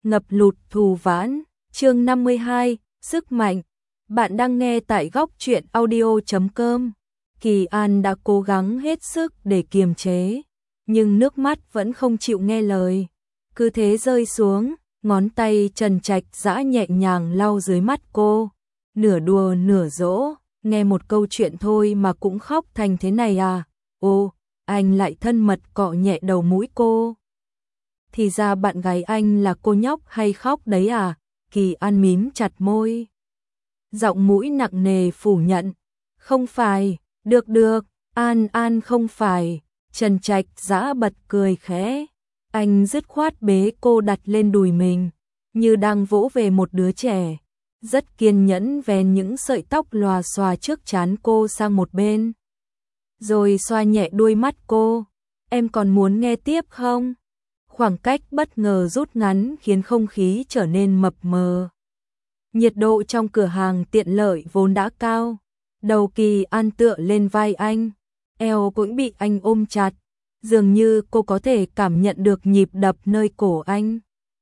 ngập lụt thù vãn, chương 52, sức mạnh. Bạn đang nghe tại góc truyện audio.com. Kỳ An đã cố gắng hết sức để kiềm chế, nhưng nước mắt vẫn không chịu nghe lời. Cứ thế rơi xuống, ngón tay Trần Trạch Dã nhẹ nhàng lau dưới mắt cô. Nửa đùa nửa dỗ, nghe một câu chuyện thôi mà cũng khóc thành thế này à? Ô, anh lại thân mật cọ nhẹ đầu mũi cô. Thì ra bạn gái anh là cô nhóc hay khóc đấy à? Kỳ An mím chặt môi. Giọng mũi nặng nề phủ nhận. Không phải, được, An không phải. Trần Trạch Dã bật cười khẽ. Anh dứt khoát bế cô đặt lên đùi mình, như đang vỗ về một đứa trẻ. Rất kiên nhẫn vén những sợi tóc lòa xòa trước trán cô sang một bên. Rồi xoa nhẹ đuôi mắt cô. Em còn muốn nghe tiếp không? Khoảng cách bất ngờ rút ngắn khiến không khí trở nên mập mờ. Nhiệt độ trong cửa hàng tiện lợi vốn đã cao. Đầu Kỳ An tựa lên vai anh, eo cũng bị anh ôm chặt. Dường như cô có thể cảm nhận được nhịp đập nơi cổ anh.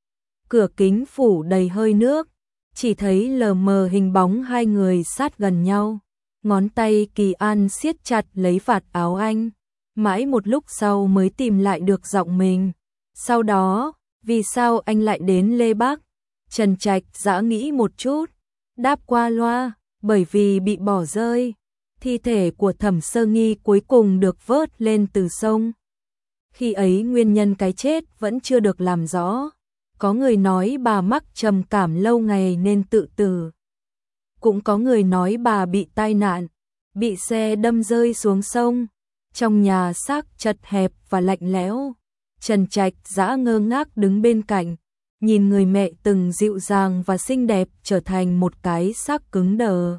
Cửa kính phủ đầy hơi nước, chỉ thấy lờ mờ hình bóng hai người sát gần nhau. Ngón tay Kỳ An siết chặt lấy vạt áo anh, mãi một lúc sau mới tìm lại được giọng mình. Sau đó, vì sao anh lại đến Lê Bắc? Trần Trạch Dã nghĩ một chút, đáp qua loa, bởi vì bị bỏ rơi. Thi thể của Thẩm Sơ Nghi cuối cùng được vớt lên từ sông. Khi ấy nguyên nhân cái chết vẫn chưa được làm rõ. Có người nói bà mắc trầm cảm lâu ngày nên tự tử. Cũng có người nói bà bị tai nạn, bị xe đâm rơi xuống sông. Trong nhà xác chật hẹp và lạnh lẽo. Trần Trạch Dã ngơ ngác đứng bên cạnh, nhìn người mẹ từng dịu dàng và xinh đẹp trở thành một cái xác cứng đờ.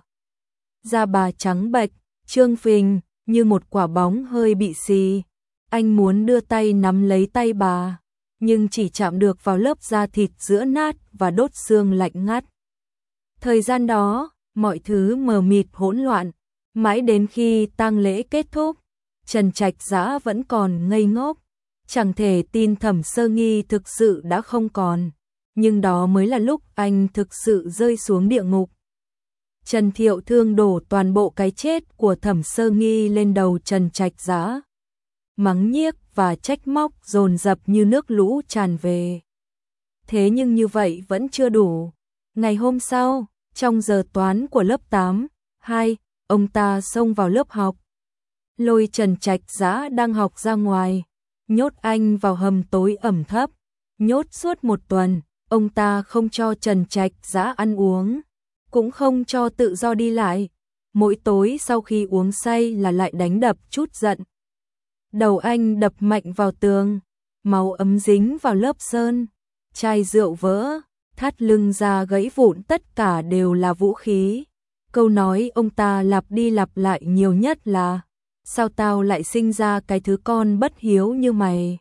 Da bà trắng bệch, trương phình như một quả bóng hơi bị xì. Anh muốn đưa tay nắm lấy tay bà, nhưng chỉ chạm được vào lớp da thịt giữa nát và đốt xương lạnh ngắt. Thời gian đó, mọi thứ mờ mịt hỗn loạn, mãi đến khi tang lễ kết thúc, Trần Trạch Dã vẫn còn ngây ngốc, chẳng thể tin Thẩm Sơ Nghi thực sự đã không còn, nhưng đó mới là lúc anh thực sự rơi xuống địa ngục. Trần Thiệu Thương đổ toàn bộ cái chết của Thẩm Sơ Nghi lên đầu Trần Trạch Dã. Mắng nhiếc và trách móc dồn dập như nước lũ tràn về. Thế nhưng như vậy vẫn chưa đủ. Ngày hôm sau, trong giờ toán của lớp 8, ông ta xông vào lớp học. Lôi Trần Trạch Dã đang học ra ngoài, nhốt anh vào hầm tối ẩm thấp. Nhốt suốt một tuần, ông ta không cho Trần Trạch Dã ăn uống, cũng không cho tự do đi lại. Mỗi tối sau khi uống say là lại đánh đập chút giận. Đầu anh đập mạnh vào tường, máu ấm dính vào lớp sơn, chai rượu vỡ, thắt lưng ra gãy vụn, tất cả đều là vũ khí. Câu nói ông ta lặp đi lặp lại nhiều nhất là: sao tao lại sinh ra cái thứ con bất hiếu như mày.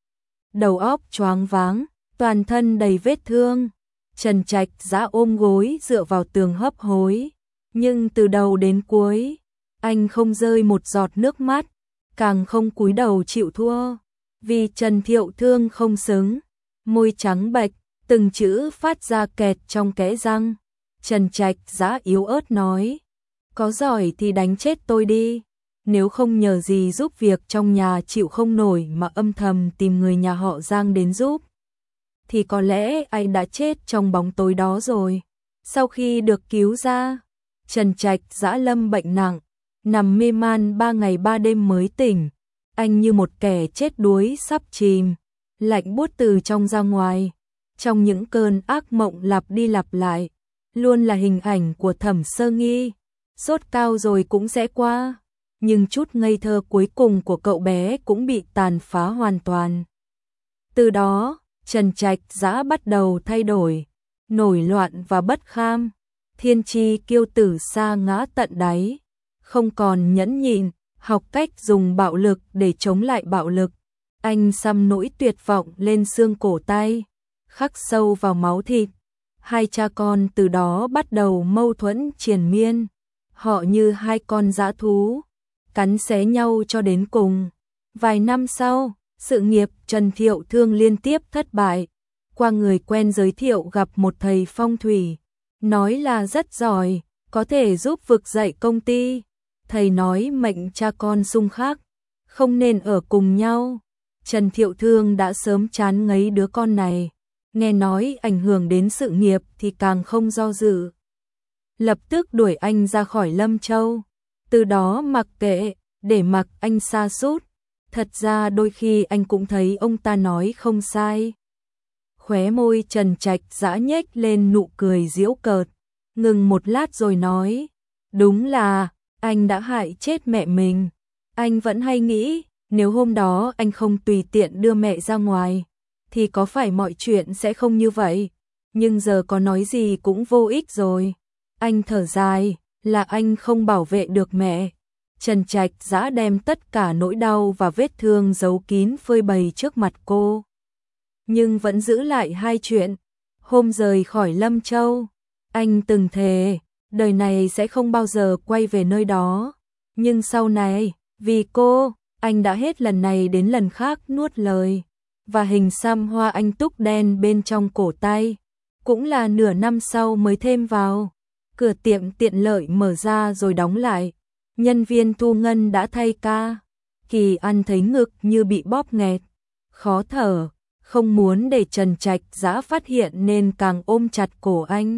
Đầu óc choáng váng, toàn thân đầy vết thương. Trần Trạch Dã ôm gối dựa vào tường hấp hối, nhưng từ đầu đến cuối, anh không rơi một giọt nước mắt, càng không cúi đầu chịu thua, vì Trần Thiệu Thương không xứng. Môi trắng bệch, từng chữ phát ra kẹt trong kẽ răng. Trần Trạch Dã yếu ớt nói: có giỏi thì đánh chết tôi đi, nếu không nhờ gì giúp việc trong nhà chịu không nổi mà âm thầm tìm người nhà họ Giang đến giúp, thì có lẽ anh đã chết trong bóng tối đó rồi. Sau khi được cứu ra, Trần Trạch Dã lâm bệnh nặng, nằm mê man 3 ngày 3 đêm mới tỉnh. Anh như một kẻ chết đuối sắp chìm, lạnh buốt từ trong ra ngoài. Trong những cơn ác mộng lặp đi lặp lại, luôn là hình ảnh của Thẩm Sơ Nghi. Sốt cao rồi cũng sẽ qua, nhưng chút ngây thơ cuối cùng của cậu bé cũng bị tàn phá hoàn toàn. Từ đó, Trần Trạch Dã bắt đầu thay đổi, nổi loạn và bất kham. Thiên chi kiêu tử sa ngã tận đáy, không còn nhẫn nhịn, học cách dùng bạo lực để chống lại bạo lực. Anh xăm nỗi tuyệt vọng lên xương cổ tay, khắc sâu vào máu thịt. Hai cha con từ đó bắt đầu mâu thuẫn triền miên. Họ như hai con dã thú, cắn xé nhau cho đến cùng. Vài năm sau, sự nghiệp Trần Thiệu Thương liên tiếp thất bại. qua người quen giới thiệu gặp một thầy phong thủy, nói là rất giỏi, có thể giúp vực dậy công ty. Thầy nói mệnh cha con xung khắc, không nên ở cùng nhau. Trần Thiệu Thương đã sớm chán ngấy đứa con này, nghe nói ảnh hưởng đến sự nghiệp thì càng không do dự. Lập tức đuổi anh ra khỏi Lâm Châu, từ đó mặc kệ, để mặc anh sa sút. Thật ra đôi khi anh cũng thấy ông ta nói không sai. Khóe môi Trần Trạch Dã nhếch lên nụ cười giễu cợt, ngừng một lát rồi nói, đúng là, anh đã hại chết mẹ mình. Anh vẫn hay nghĩ, nếu hôm đó anh không tùy tiện đưa mẹ ra ngoài, thì có phải mọi chuyện sẽ không như vậy. Nhưng giờ có nói gì cũng vô ích rồi. Anh thở dài, là anh không bảo vệ được mẹ. Trần Trạch Dã đem tất cả nỗi đau và vết thương giấu kín phơi bày trước mặt cô. Nhưng vẫn giữ lại hai chuyện. Hôm rời khỏi Lâm Châu, anh từng thề, đời này sẽ không bao giờ quay về nơi đó. Nhưng sau này, vì cô, anh đã hết lần này đến lần khác nuốt lời. Và hình xăm hoa anh túc đen bên trong cổ tay, cũng là nửa năm sau mới thêm vào. Cửa tiệm tiện lợi mở ra rồi đóng lại. Nhân viên thu ngân đã thay ca. Kỳ An thấy ngực như bị bóp nghẹt, khó thở, không muốn để Trần Trạch Dã phát hiện nên càng ôm chặt cổ anh.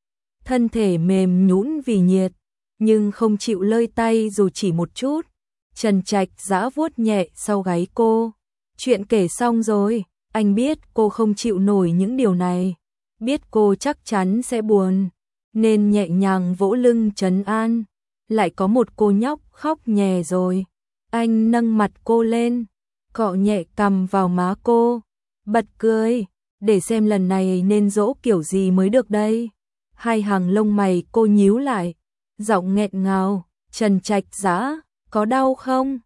Thân thể mềm nhũn vì nhiệt, nhưng không chịu lơi tay dù chỉ một chút. Trần Trạch Dã vuốt nhẹ sau gáy cô. Chuyện kể xong rồi, anh biết cô không chịu nổi những điều này, biết cô chắc chắn sẽ buồn, nên nhẹ nhàng vỗ lưng trấn an. Lại có một cô nhóc khóc nhè rồi. Anh nâng mặt cô lên, cọ nhẹ cằm vào má cô, bật cười, để xem lần này nên dỗ kiểu gì mới được đây. Hai hàng lông mày cô nhíu lại, giọng nghẹn ngào, Trần Trạch Dã, có đau không?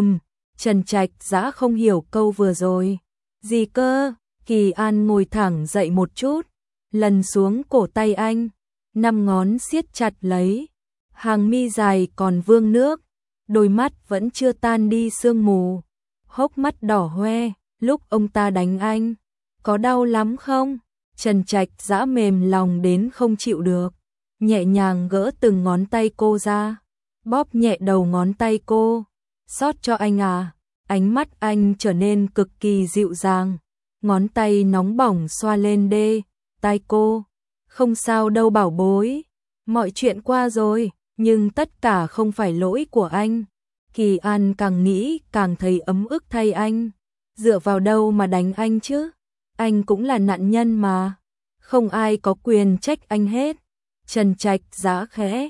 Trần Trạch Dã không hiểu câu vừa rồi. Gì cơ? Kỳ An ngồi thẳng dậy một chút, lần xuống cổ tay anh, 5 ngón siết chặt lấy. Hàng mi dài còn vương nước, đôi mắt vẫn chưa tan đi sương mù, hốc mắt đỏ hoe. Lúc ông ta đánh anh, có đau lắm không? Trần Trạch Dã mềm lòng đến không chịu được, nhẹ nhàng gỡ từng ngón tay cô ra, bóp nhẹ đầu ngón tay cô. Xót cho anh à? Ánh mắt anh trở nên cực kỳ dịu dàng, ngón tay nóng bỏng xoa lên tai cô. Không sao đâu bảo bối, mọi chuyện qua rồi, nhưng tất cả không phải lỗi của anh. Kỳ An càng nghĩ càng thấy ấm ức thay anh. Dựa vào đâu mà đánh anh chứ? Anh cũng là nạn nhân mà, không ai có quyền trách anh hết. Trần Trạch Dã khẽ,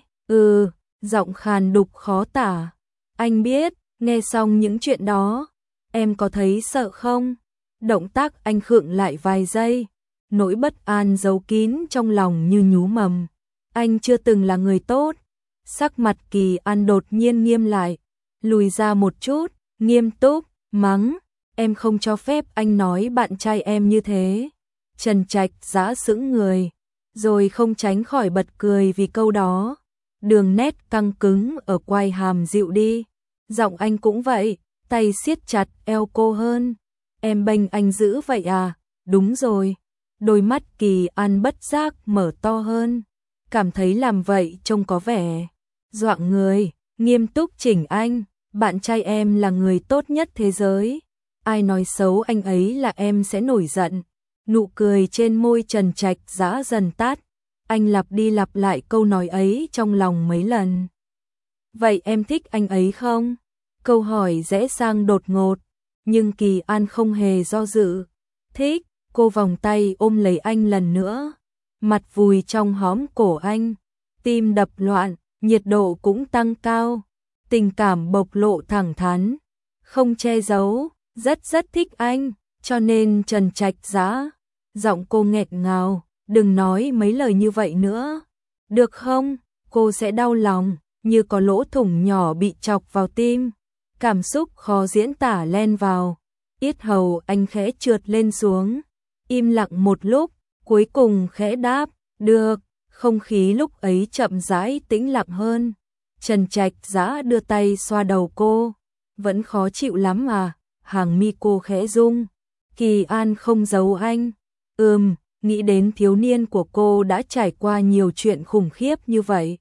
giọng khàn đục khó tả. Anh biết, nghe xong những chuyện đó, em có thấy sợ không? Động tác anh khựng lại vài giây, nỗi bất an giấu kín trong lòng như nhú mầm. Anh chưa từng là người tốt. Sắc mặt Kỳ An đột nhiên nghiêm lại, lùi ra một chút, nghiêm túc, mắng, em không cho phép anh nói bạn trai em như thế. Trần Trạch Dã sững người, rồi không tránh khỏi bật cười vì câu đó. Đường nét căng cứng ở quai hàm dịu đi, giọng anh cũng vậy, tay siết chặt eo cô hơn. Em bênh anh dữ vậy à? Đúng rồi. Đôi mắt Kỳ An bất giác mở to hơn, cảm thấy làm vậy trông có vẻ doạng người. Nghiêm túc chỉnh anh, bạn trai em là người tốt nhất thế giới, ai nói xấu anh ấy là em sẽ nổi giận. Nụ cười trên môi Trần Trạch Dã dần tắt, anh lặp đi lặp lại câu nói ấy trong lòng mấy lần. Vậy em thích anh ấy không? Câu hỏi rẽ sang đột ngột, nhưng Kỳ An không hề do dự. Thích. Cô vòng tay ôm lấy anh lần nữa, mặt vùi trong hõm cổ anh, tim đập loạn, nhiệt độ cũng tăng cao, tình cảm bộc lộ thẳng thắn, không che giấu, rất thích anh, cho nên Trần Trạch Dã. Giọng cô nghẹn ngào, đừng nói mấy lời như vậy nữa, được không? Cô sẽ đau lòng, như có lỗ thủng nhỏ bị chọc vào tim, cảm xúc khó diễn tả len vào, yết hầu anh khẽ trượt lên xuống. Im lặng một lúc, cuối cùng khẽ đáp, được. Không khí lúc ấy chậm rãi tĩnh lặng hơn. Trần Trạch Dã đưa tay xoa đầu cô, vẫn khó chịu lắm à? Hàng mi cô khẽ rung. Kỳ An không giấu anh, Nghĩ đến thiếu niên của cô đã trải qua nhiều chuyện khủng khiếp như vậy.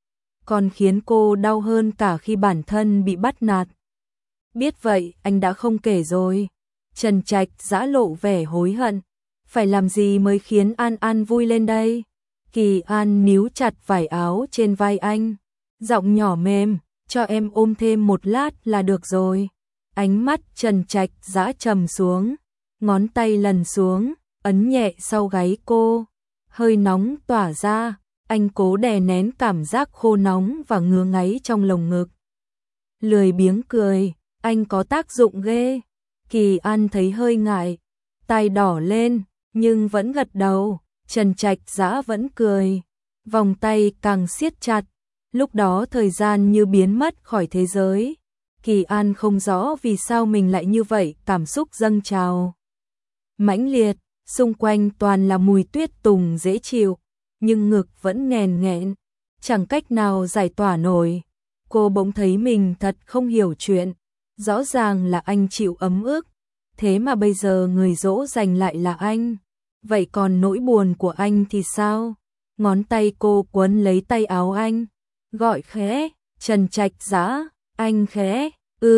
Còn khiến cô đau hơn cả khi bản thân bị bắt nạt. Biết vậy, anh đã không kể rồi. Trần Trạch Dã lộ vẻ hối hận. Phải làm gì mới khiến An An vui lên đây? Kỳ An níu chặt vải áo trên vai anh. Giọng nhỏ mềm, cho em ôm thêm một lát là được rồi. Ánh mắt Trần Trạch Dã trầm xuống. Ngón tay lần xuống, ấn nhẹ sau gáy cô. Hơi nóng tỏa ra, anh cố đè nén cảm giác khô nóng và ngứa ngáy trong lồng ngực. Lười biếng cười, anh có tác dụng ghê. Kỳ An thấy hơi ngại, tai đỏ lên, nhưng vẫn gật đầu. Trần Trạch Dã vẫn cười, vòng tay càng siết chặt. Lúc đó thời gian như biến mất khỏi thế giới. Kỳ An không rõ vì sao mình lại như vậy, cảm xúc dâng trào mãnh liệt, xung quanh toàn là mùi tuyết tùng dễ chịu, nhưng ngực vẫn nghèn nghẹn, chẳng cách nào giải tỏa nổi. Cô bỗng thấy mình thật không hiểu chuyện, rõ ràng là anh chịu ấm ức, thế mà bây giờ người dỗ dành lại là anh. Vậy còn nỗi buồn của anh thì sao? Ngón tay cô quấn lấy tay áo anh, gọi khẽ, Trần Trạch Dã, anh khẽ,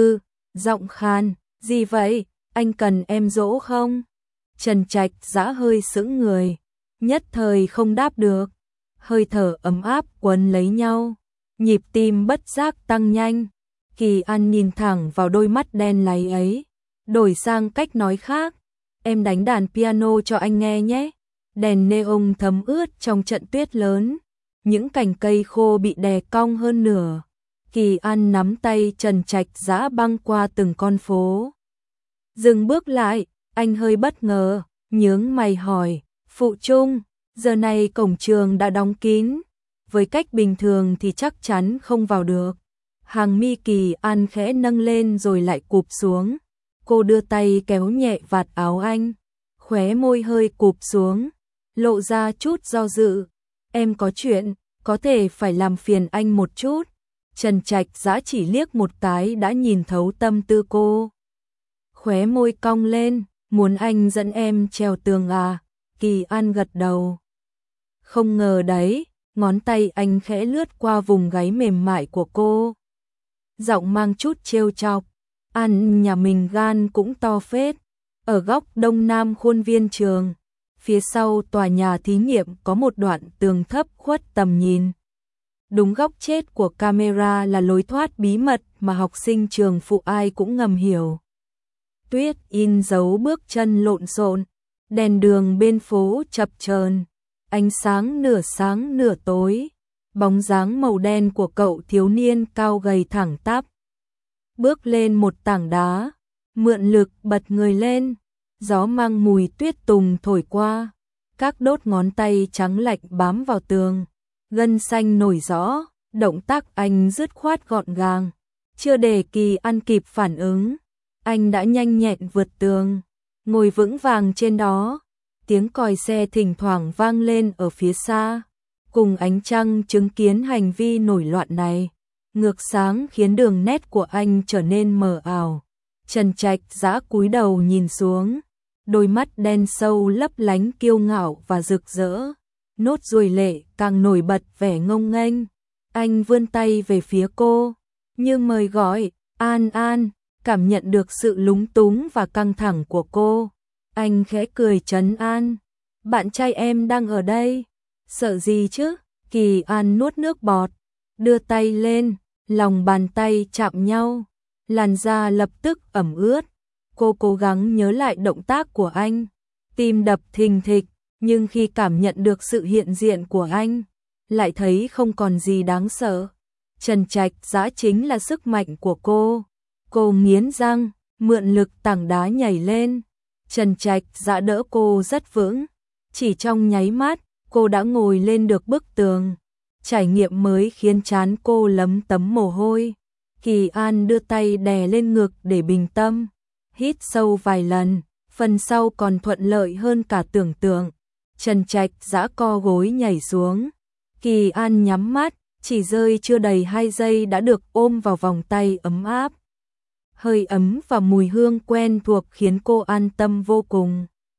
giọng khan, gì vậy, anh cần em dỗ không? Trần Trạch Dã hơi sững người, nhất thời không đáp được, hơi thở ấm áp quấn lấy nhau, nhịp tim bất giác tăng nhanh. Kỳ An nhìn thẳng vào đôi mắt đen láy ấy, đổi sang cách nói khác, em đánh đàn piano cho anh nghe nhé. Đèn neon thấm ướt trong trận tuyết lớn, những cành cây khô bị đè cong hơn nửa. Kỳ An nắm tay Trần Trạch Dã băng qua từng con phố. Dừng bước lại, anh hơi bất ngờ, nhướng mày hỏi, phụ trung, giờ này cổng trường đã đóng kín, với cách bình thường thì chắc chắn không vào được. Hàng mi Kỳ An khẽ nâng lên rồi lại cụp xuống, cô đưa tay kéo nhẹ vạt áo anh, khóe môi hơi cụp xuống, lộ ra chút do dự. Em có chuyện, có thể phải làm phiền anh một chút. Trần Trạch Dã chỉ liếc một cái đã nhìn thấu tâm tư cô. Khóe môi cong lên, muốn anh dẫn em trèo tường à? Kỳ An gật đầu. Không ngờ đấy, ngón tay anh khẽ lướt qua vùng gáy mềm mại của cô. Giọng mang chút trêu chọc, An nhà mình gan cũng to phết. Ở góc đông nam khuôn viên trường, phía sau tòa nhà thí nghiệm có một đoạn tường thấp khuất tầm nhìn. Đúng góc chết của camera là lối thoát bí mật mà học sinh trường phụ ai cũng ngầm hiểu. Tuyết in dấu bước chân lộn xộn, đèn đường bên phố chập chờn, ánh sáng nửa tối, bóng dáng màu đen của cậu thiếu niên cao gầy thẳng tắp. Bước lên một tảng đá, mượn lực bật người lên, gió mang mùi tuyết tùng thổi qua, các đốt ngón tay trắng lạnh bám vào tường, gân xanh nổi rõ, động tác anh dứt khoát gọn gàng, chưa để Kỳ An kịp phản ứng, anh đã nhanh nhẹn vượt tường, ngồi vững vàng trên đó. Tiếng còi xe thỉnh thoảng vang lên ở phía xa, cùng ánh trăng chứng kiến hành vi nổi loạn này, ngược sáng khiến đường nét của anh trở nên mờ ảo. Trần Trạch Dã cúi đầu nhìn xuống, đôi mắt đen sâu lấp lánh kiêu ngạo và rực rỡ, nốt ruồi lệ càng nổi bật vẻ ngông nghênh. Anh vươn tay về phía cô, như mời gọi, An An, cảm nhận được sự lúng túng và căng thẳng của cô. Anh khẽ cười trấn an, bạn trai em đang ở đây, sợ gì chứ? Kỳ An nuốt nước bọt, đưa tay lên, lòng bàn tay chạm nhau, làn da lập tức ẩm ướt. Cô cố gắng nhớ lại động tác của anh, tim đập thình thịch, nhưng khi cảm nhận được sự hiện diện của anh, lại thấy không còn gì đáng sợ. Trần Trạch Dã chính là sức mạnh của cô. Cô nghiến răng, mượn lực tảng đá nhảy lên. Trần Trạch Dã đỡ cô rất vững, chỉ trong nháy mắt, cô đã ngồi lên được bức tường. Trải nghiệm mới khiến trán cô lấm tấm mồ hôi. Kỳ An đưa tay đè lên ngực để bình tâm, hít sâu vài lần, phần sau còn thuận lợi hơn cả tưởng tượng. Trần Trạch Dã co gối nhảy xuống. Kỳ An nhắm mắt, chỉ rơi chưa đầy 2 giây đã được ôm vào vòng tay ấm áp. Hơi ấm và mùi hương quen thuộc khiến cô an tâm vô cùng.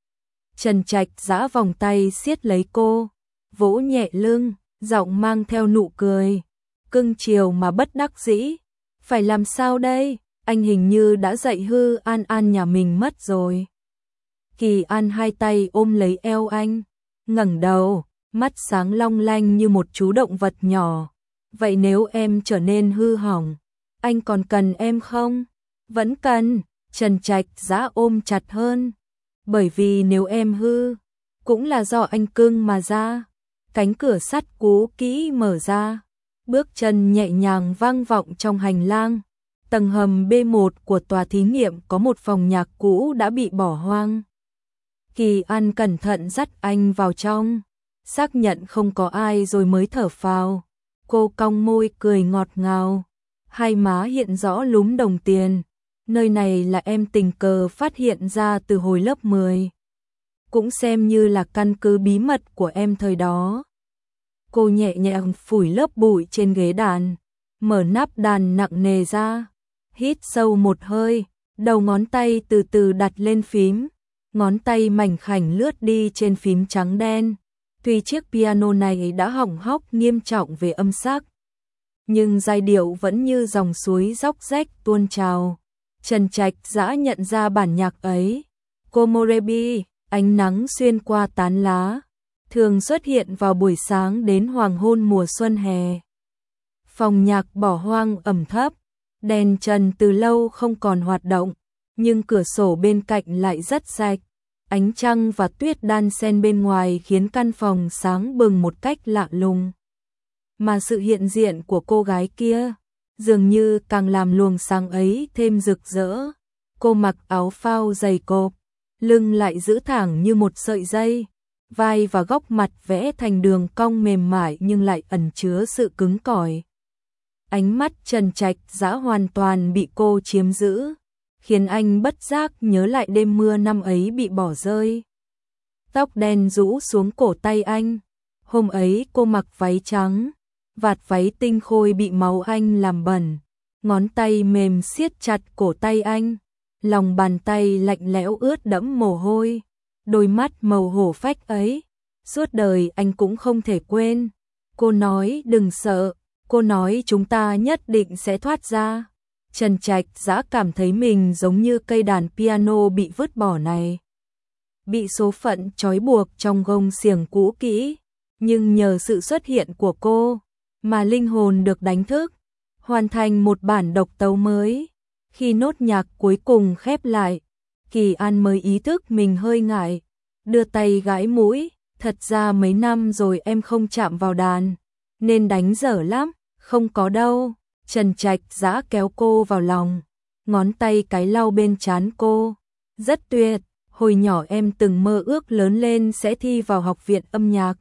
Trần Trạch giã vòng tay siết lấy cô, vỗ nhẹ lưng, giọng mang theo nụ cười, cưng chiều mà bất đắc dĩ. Phải làm sao đây? Anh hình như đã dạy hư An An nhà mình mất rồi. Kỳ An hai tay ôm lấy eo anh, ngẩng đầu, mắt sáng long lanh như một chú động vật nhỏ. Vậy nếu em trở nên hư hỏng, anh còn cần em không? Vẫn cần. Trần Trạch giã ôm chặt hơn. Bởi vì nếu em hư, cũng là do anh cưng mà ra. Cánh cửa sắt cũ kỹ mở ra, bước chân nhẹ nhàng vang vọng trong hành lang. Tầng hầm B1 của tòa thí nghiệm có một phòng nhạc cũ đã bị bỏ hoang. Kỳ An cẩn thận dắt anh vào trong, xác nhận không có ai rồi mới thở phào. Cô cong môi cười ngọt ngào, hai má hiện rõ lúm đồng tiền. Nơi này là em tình cờ phát hiện ra từ hồi lớp 10. Cũng xem như là căn cứ bí mật của em thời đó. Cô nhẹ nhàng phủi lớp bụi trên ghế đàn, mở nắp đàn nặng nề ra, hít sâu một hơi, đầu ngón tay từ từ đặt lên phím, ngón tay mảnh khảnh lướt đi trên phím trắng đen. Tuy chiếc piano này đã hỏng hóc nghiêm trọng về âm sắc, nhưng giai điệu vẫn như dòng suối róc rách tuôn trào. Trần Trạch giã nhận ra bản nhạc ấy. Komorebi, ánh nắng xuyên qua tán lá, thường xuất hiện vào buổi sáng đến hoàng hôn mùa xuân hè. Phòng nhạc bỏ hoang ẩm thấp, đèn trần từ lâu không còn hoạt động, nhưng cửa sổ bên cạnh lại rất sạch. Ánh trăng và tuyết đan xen bên ngoài khiến căn phòng sáng bừng một cách lạ lùng. Mà sự hiện diện của cô gái kia dường như càng làm luồng sáng ấy thêm rực rỡ. Cô mặc áo phao dày cộp, lưng lại giữ thẳng như một sợi dây, vai và góc mặt vẽ thành đường cong mềm mại nhưng lại ẩn chứa sự cứng cỏi. Ánh mắt Trần Trạch giã hoàn toàn bị cô chiếm giữ, khiến anh bất giác nhớ lại đêm mưa năm ấy bị bỏ rơi. Tóc đen rũ xuống cổ tay anh. Hôm ấy cô mặc váy trắng, vạt váy tinh khôi bị máu anh làm bẩn. Ngón tay mềm siết chặt cổ tay anh, lòng bàn tay lạnh lẽo ướt đẫm mồ hôi. Đôi mắt màu hổ phách ấy, suốt đời anh cũng không thể quên. Cô nói đừng sợ, cô nói chúng ta nhất định sẽ thoát ra. Trần Trạch giã cảm thấy mình giống như cây đàn piano bị vứt bỏ này, bị số phận trói buộc trong gông xiềng cũ kỹ, nhưng nhờ sự xuất hiện của cô mà linh hồn được đánh thức, hoàn thành một bản độc tấu mới. Khi nốt nhạc cuối cùng khép lại, Kỳ An mới ý thức mình hơi ngại, đưa tay gãi mũi. Thật ra mấy năm rồi em không chạm vào đàn, nên đánh dở lắm. Không có đâu. Trần Trạch giã kéo cô vào lòng, ngón tay cái lau bên trán cô. Rất tuyệt, hồi nhỏ em từng mơ ước lớn lên sẽ thi vào học viện âm nhạc.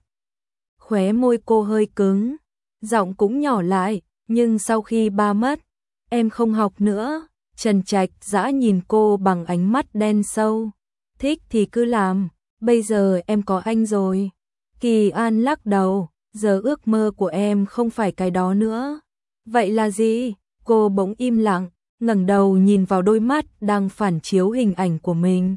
Khóe môi cô hơi cứng, giọng cũng nhỏ lại, nhưng sau khi ba mất, em không học nữa. Trần Trạch giã nhìn cô bằng ánh mắt đen sâu. Thích thì cứ làm, bây giờ em có anh rồi. Kỳ An lắc đầu, giờ ước mơ của em không phải cái đó nữa. Vậy là gì? Cô bỗng im lặng, ngẩng đầu nhìn vào đôi mắt đang phản chiếu hình ảnh của mình.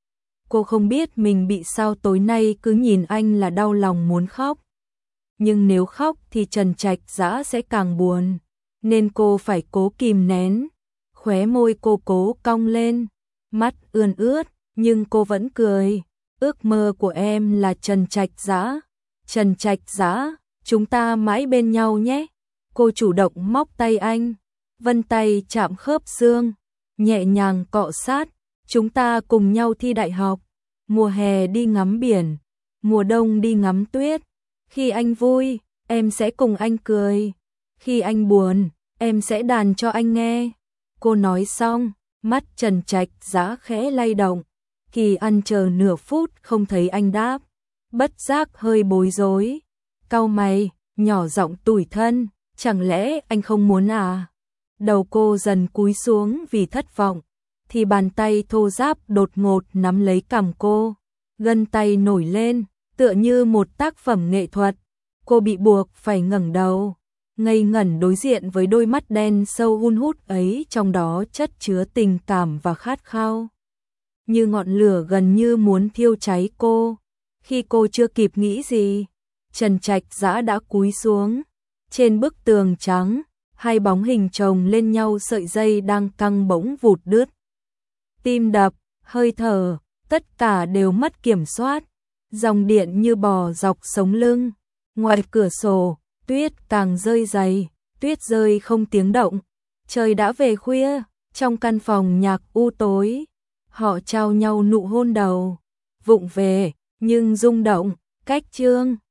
Cô không biết mình bị sao tối nay cứ nhìn anh là đau lòng muốn khóc. Nhưng nếu khóc thì Trần Trạch giã sẽ càng buồn, nên cô phải cố kìm nén. Khóe môi cô cố cong lên, mắt ươn ướt, nhưng cô vẫn cười. Ước mơ của em là Trần Trạch giã. Trần Trạch giã, chúng ta mãi bên nhau nhé. Cô chủ động móc tay anh, vân tay chạm khớp xương, nhẹ nhàng cọ sát. Chúng ta cùng nhau thi đại học, mùa hè đi ngắm biển, mùa đông đi ngắm tuyết. Khi anh vui, em sẽ cùng anh cười. Khi anh buồn, em sẽ đàn cho anh nghe. Cô nói xong, mắt Trần Trạch giã khẽ lay động. Kỳ An chờ nửa phút không thấy anh đáp, bất giác hơi bối rối, cau mày, nhỏ giọng tủi thân. Chẳng lẽ anh không muốn à? Đầu cô dần cúi xuống vì thất vọng, thì bàn tay thô ráp đột ngột nắm lấy cằm cô. Gân tay nổi lên, tựa như một tác phẩm nghệ thuật. Cô bị buộc phải ngẩng đầu, ngây ngẩn đối diện với đôi mắt đen sâu hun hút ấy, trong đó chất chứa tình cảm và khát khao. như ngọn lửa gần như muốn thiêu cháy cô. Khi cô chưa kịp nghĩ gì, Trần Trạch Dã đã cúi xuống. Trên bức tường trắng, hai bóng hình chồng lên nhau sợi dây đang căng bỗng vụt đứt. Tim đập, hơi thở, tất cả đều mất kiểm soát. Dòng điện như bò dọc sống lưng. Ngoài cửa sổ, tuyết càng rơi dày, tuyết rơi không tiếng động. Trời đã về khuya, trong căn phòng nhạc u tối, họ trao nhau nụ hôn đầu, vụng về nhưng rung động. Cách chương